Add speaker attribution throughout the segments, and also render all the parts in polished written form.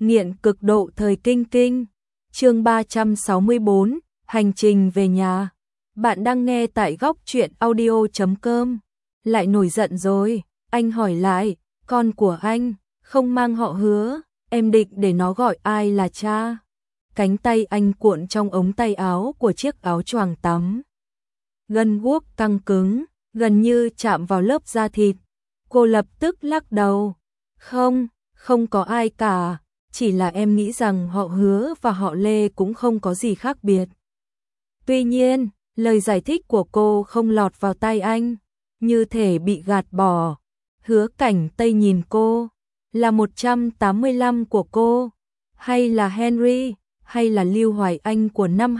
Speaker 1: Nghiện cực độ thời kinh kinh. Chương 364, hành trình về nhà. Bạn đang nghe tại góc truyện audio.com. Lại nổi giận rồi, anh hỏi lại, con của anh không mang họ Hứa, em định để nó gọi ai là cha? Cánh tay anh cuộn trong ống tay áo của chiếc áo choàng tắm. Gân guốc căng cứng, gần như chạm vào lớp da thịt. Cô lập tức lắc đầu. Không có ai cả, chỉ là em nghĩ rằng họ Hứa và họ Lê cũng không có gì khác biệt. Tuy nhiên, lời giải thích của cô không lọt vào tai anh, như thể bị gạt bỏ. Hứa Cảnh Tây nhìn cô, là 185 của cô, hay là Henry, hay là Lưu Hoài Anh của năm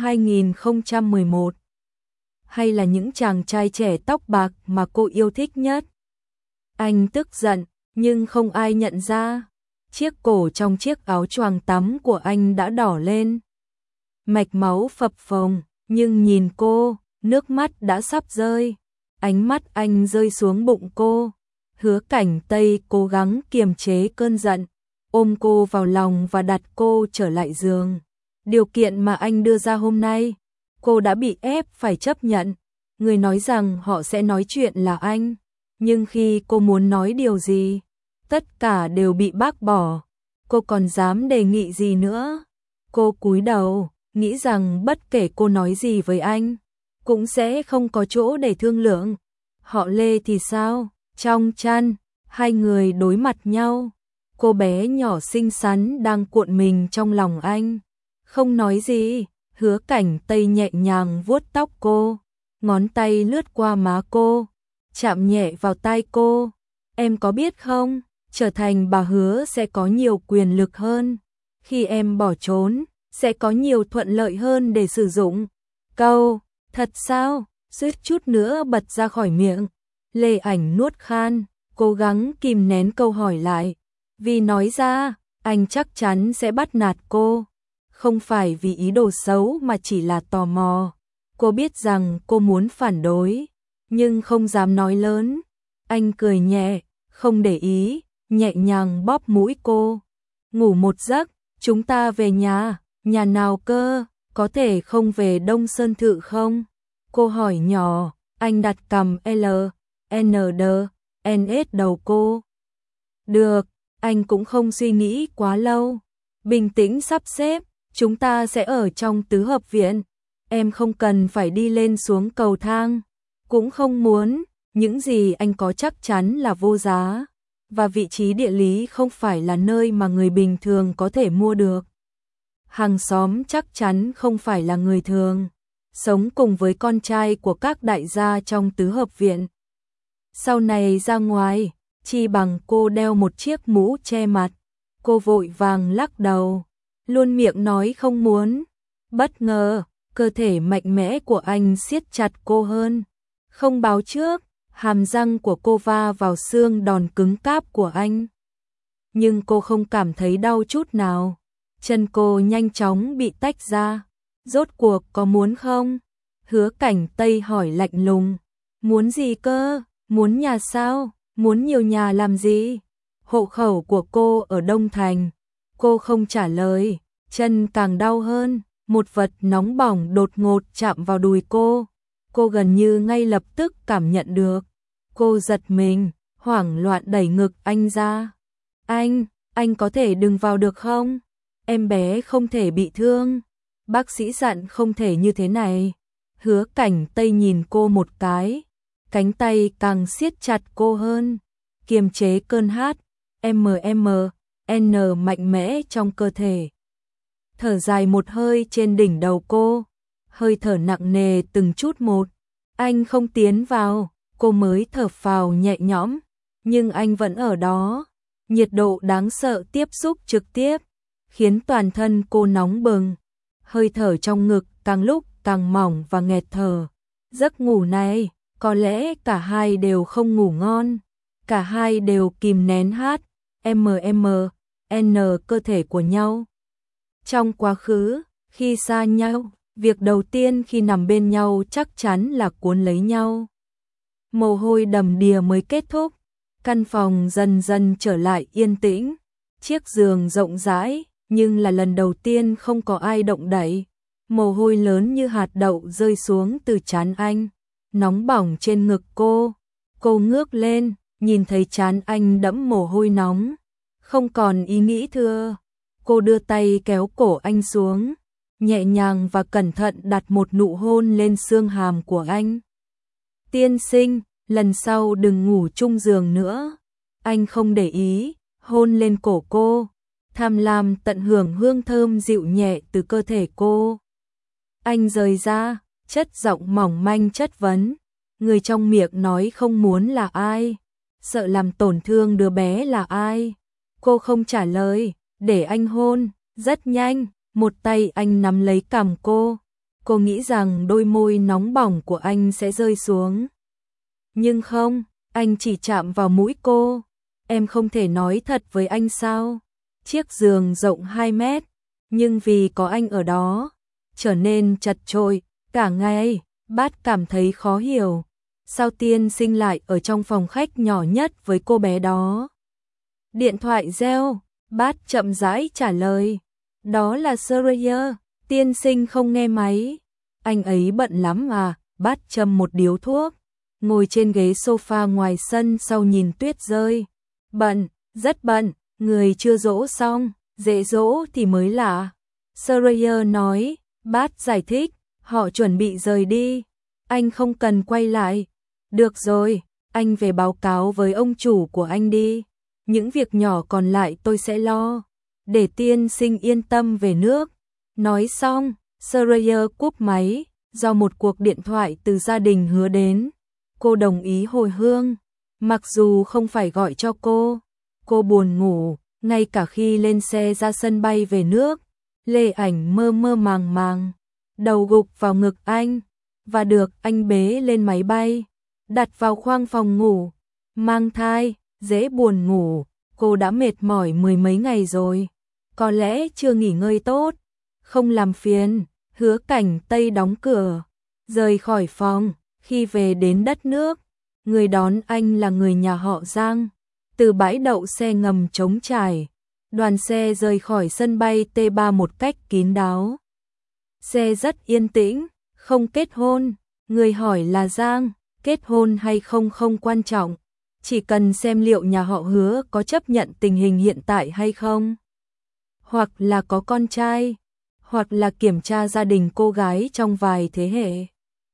Speaker 1: 2011, hay là những chàng trai trẻ tóc bạc mà cô yêu thích nhất. Anh tức giận, nhưng không ai nhận ra. Chiếc cổ trong chiếc áo choàng tắm của anh đã đỏ lên. Mạch máu phập phồng, nhưng nhìn cô, nước mắt đã sắp rơi. Ánh mắt anh rơi xuống bụng cô. Hứa Cảnh Tây cố gắng kiềm chế cơn giận, ôm cô vào lòng và đặt cô trở lại giường. Điều kiện mà anh đưa ra hôm nay, cô đã bị ép phải chấp nhận. Người nói rằng họ sẽ nói chuyện là anh, nhưng khi cô muốn nói điều gì, tất cả đều bị bác bỏ. Cô còn dám đề nghị gì nữa? Cô cúi đầu, nghĩ rằng bất kể cô nói gì với anh, cũng sẽ không có chỗ để thương lượng. Họ Lê thì sao? Trong chăn, hai người đối mặt nhau. Cô bé nhỏ xinh xắn đang cuộn mình trong lòng anh. Không nói gì, Hứa Cảnh Tây nhẹ nhàng vuốt tóc cô, ngón tay lướt qua má cô, chạm nhẹ vào tai cô. Em có biết không, trở thành bà Hứa sẽ có nhiều quyền lực hơn. Khi em bỏ trốn, sẽ có nhiều thuận lợi hơn để sử dụng. Câu, thật sao? Suýt chút nữa bật ra khỏi miệng. Lê Ảnh nuốt khan, cố gắng kìm nén câu hỏi lại. Vì nói ra, anh chắc chắn sẽ bắt nạt cô. Không phải vì ý đồ xấu mà chỉ là tò mò. Cô biết rằng cô muốn phản đối, nhưng không dám nói lớn. Anh cười nhẹ, không để ý, nhẹ nhàng bóp mũi cô. Ngủ một giấc, chúng ta về nhà. Nhà nào cơ? Có thể không về Đông Sơn Thự không? Cô hỏi nhỏ. Anh đặt cằm LND đầu cô. Được, anh cũng không suy nghĩ quá lâu. Bình tĩnh sắp xếp, chúng ta sẽ ở trong tứ hợp viện. Em không cần phải đi lên xuống cầu thang. Cũng không muốn, những gì anh có chắc chắn là vô giá. Và vị trí địa lý không phải là nơi mà người bình thường có thể mua được. Hàng xóm chắc chắn không phải là người thường. Sống cùng với con trai của các đại gia trong tứ hợp viện. Sau này ra ngoài, chi bằng cô đeo một chiếc mũ che mặt. Cô vội vàng lắc đầu, luôn miệng nói không muốn. Bất ngờ, cơ thể mạnh mẽ của anh siết chặt cô hơn. Không báo trước, hàm răng của cô va vào xương đòn cứng cáp của anh. Nhưng cô không cảm thấy đau chút nào. Chân cô nhanh chóng bị tách ra. Rốt cuộc có muốn không? Hứa Cảnh Tây hỏi lạnh lùng. Muốn gì cơ? Muốn nhà sao? Muốn nhiều nhà làm gì? Hộ khẩu của cô ở Đông Thành. Cô không trả lời, chân càng đau hơn. Một vật nóng bỏng đột ngột chạm vào đùi cô. Cô gần như ngay lập tức cảm nhận được. Cô giật mình, hoảng loạn đẩy ngực anh ra. Anh có thể đừng vào được không? Em bé không thể bị thương. Bác sĩ dặn không thể như thế này. Hứa Cảnh Tây nhìn cô một cái, cánh tay càng siết chặt cô hơn, kiềm chế cơn hát N mạnh mẽ trong cơ thể. Thở dài một hơi trên đỉnh đầu cô, hơi thở nặng nề từng chút một. Anh không tiến vào, cô mới thở phào nhẹ nhõm, nhưng anh vẫn ở đó. Nhiệt độ đáng sợ tiếp xúc trực tiếp, khiến toàn thân cô nóng bừng. Hơi thở trong ngực càng lúc càng mỏng và nghẹt thở. Giấc ngủ này, có lẽ cả hai đều không ngủ ngon. Cả hai đều kìm nén hát N cơ thể của nhau. Trong quá khứ, khi xa nhau, việc đầu tiên khi nằm bên nhau chắc chắn là cuốn lấy nhau. Mồ hôi đầm đìa mới kết thúc. Căn phòng dần dần trở lại yên tĩnh. Chiếc giường rộng rãi, nhưng là lần đầu tiên không có ai động đậy. Mồ hôi lớn như hạt đậu rơi xuống từ trán anh, nóng bỏng trên ngực cô. Cô ngước lên, nhìn thấy trán anh đẫm mồ hôi nóng, không còn ý nghĩ thưa. Cô đưa tay kéo cổ anh xuống, nhẹ nhàng và cẩn thận đặt một nụ hôn lên xương hàm của anh. Tiên sinh, lần sau đừng ngủ chung giường nữa. Anh không để ý, hôn lên cổ cô, tham lam tận hưởng hương thơm dịu nhẹ từ cơ thể cô. Anh rời ra, chất giọng mỏng manh chất vấn. Người trong miệng nói không muốn là ai? Sợ làm tổn thương đứa bé là ai? Cô không trả lời, để anh hôn. Rất nhanh, một tay anh nắm lấy cằm cô. Cô nghĩ rằng đôi môi nóng bỏng của anh sẽ rơi xuống. Nhưng không, anh chỉ chạm vào mũi cô. Em không thể nói thật với anh sao? Chiếc giường rộng 2 mét, nhưng vì có anh ở đó, trở nên chật chội. Cả ngày, Bát cảm thấy khó hiểu. Sao tiên sinh lại ở trong phòng khách nhỏ nhất với cô bé đó? Điện thoại reo, Bát chậm rãi trả lời. Đó là Surya, tiên sinh không nghe máy. Anh ấy bận lắm à? Bát châm một điếu thuốc, ngồi trên ghế sofa ngoài sân sau nhìn tuyết rơi. Bận, rất bận, người chưa dỗ xong, dễ dỗ thì mới lạ. Surya nói. Bát giải thích, họ chuẩn bị rời đi. Anh không cần quay lại. Được rồi, anh về báo cáo với ông chủ của anh đi. Những việc nhỏ còn lại tôi sẽ lo. Để tiên sinh yên tâm về nước. Nói xong, Surya cúp máy, do một cuộc điện thoại từ gia đình Hứa đến. Cô đồng ý hồi hương, mặc dù không phải gọi cho cô. Cô buồn ngủ, ngay cả khi lên xe ra sân bay về nước. Lê Ảnh mơ mơ màng màng, đầu gục vào ngực anh, và được anh bế lên máy bay, đặt vào khoang phòng ngủ. Mang thai, dễ buồn ngủ, cô đã mệt mỏi mười mấy ngày rồi, có lẽ chưa nghỉ ngơi tốt. Không làm phiền, Hứa Cảnh Tây đóng cửa, rời khỏi phòng. Khi về đến đất nước, người đón anh là người nhà họ Giang. Từ bãi đậu xe ngầm trống trải, đoàn xe rời khỏi sân bay T3 một cách kín đáo. Xe rất yên tĩnh, không kết hôn. Người hỏi là Giang, kết hôn hay không không quan trọng, chỉ cần xem liệu nhà họ Hứa có chấp nhận tình hình hiện tại hay không, hoặc là có con trai, hoặc là kiểm tra gia đình cô gái trong vài thế hệ.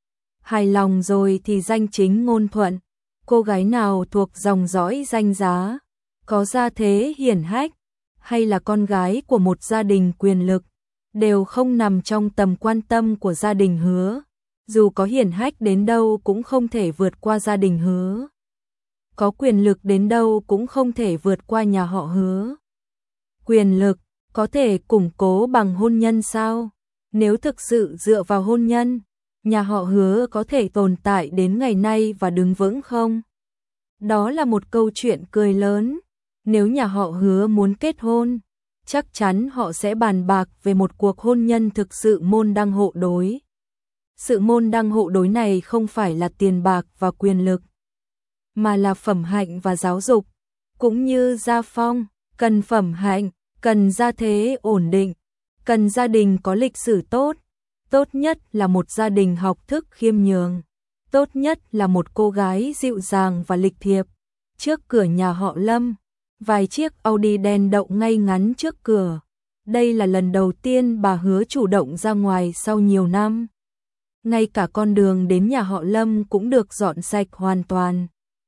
Speaker 1: Hài lòng rồi thì danh chính ngôn thuận. Cô gái nào thuộc dòng dõi danh giá, có gia thế hiển hách, hay là con gái của một gia đình quyền lực, đều không nằm trong tầm quan tâm của gia đình Hứa. Dù có hiển hách đến đâu cũng không thể vượt qua gia đình Hứa. Có quyền lực đến đâu cũng không thể vượt qua nhà họ Hứa. Quyền lực có thể củng cố bằng hôn nhân sao? Nếu thực sự dựa vào hôn nhân, nhà họ Hứa có thể tồn tại đến ngày nay và đứng vững không? Đó là một câu chuyện cười lớn. Nếu nhà họ Hứa muốn kết hôn, chắc chắn họ sẽ bàn bạc về một cuộc hôn nhân thực sự môn đăng hộ đối. Sự môn đăng hộ đối này không phải là tiền bạc và quyền lực, mà là phẩm hạnh và giáo dục. Cũng như gia phong, cần phẩm hạnh, cần gia thế ổn định, cần gia đình có lịch sử tốt. Tốt nhất là một gia đình học thức khiêm nhường. Tốt nhất là một cô gái dịu dàng và lịch thiệp. Trước cửa nhà họ Lâm, vài chiếc Audi đen đậu ngay ngắn trước cửa. Đây là lần đầu tiên bà Hứa chủ động ra ngoài sau nhiều năm. Ngay cả con đường đến nhà họ Lâm cũng được dọn sạch hoàn toàn.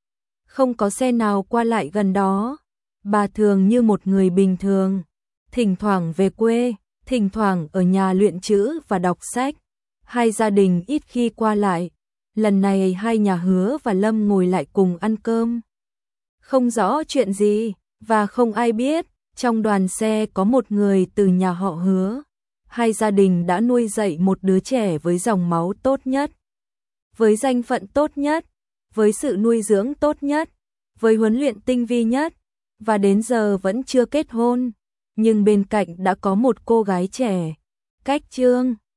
Speaker 1: Không có xe nào qua lại gần đó. Bà thường như một người bình thường, thỉnh thoảng về quê, thỉnh thoảng ở nhà luyện chữ và đọc sách. Hai gia đình ít khi qua lại. Lần này hai nhà Hứa và Lâm ngồi lại cùng ăn cơm. Không rõ chuyện gì, và không ai biết, trong đoàn xe có một người từ nhà họ Hứa. Hai gia đình đã nuôi dạy một đứa trẻ với dòng máu tốt nhất, với danh phận tốt nhất, với sự nuôi dưỡng tốt nhất, với huấn luyện tinh vi nhất, và đến giờ vẫn chưa kết hôn. Nhưng bên cạnh đã có một cô gái trẻ. Cách Trương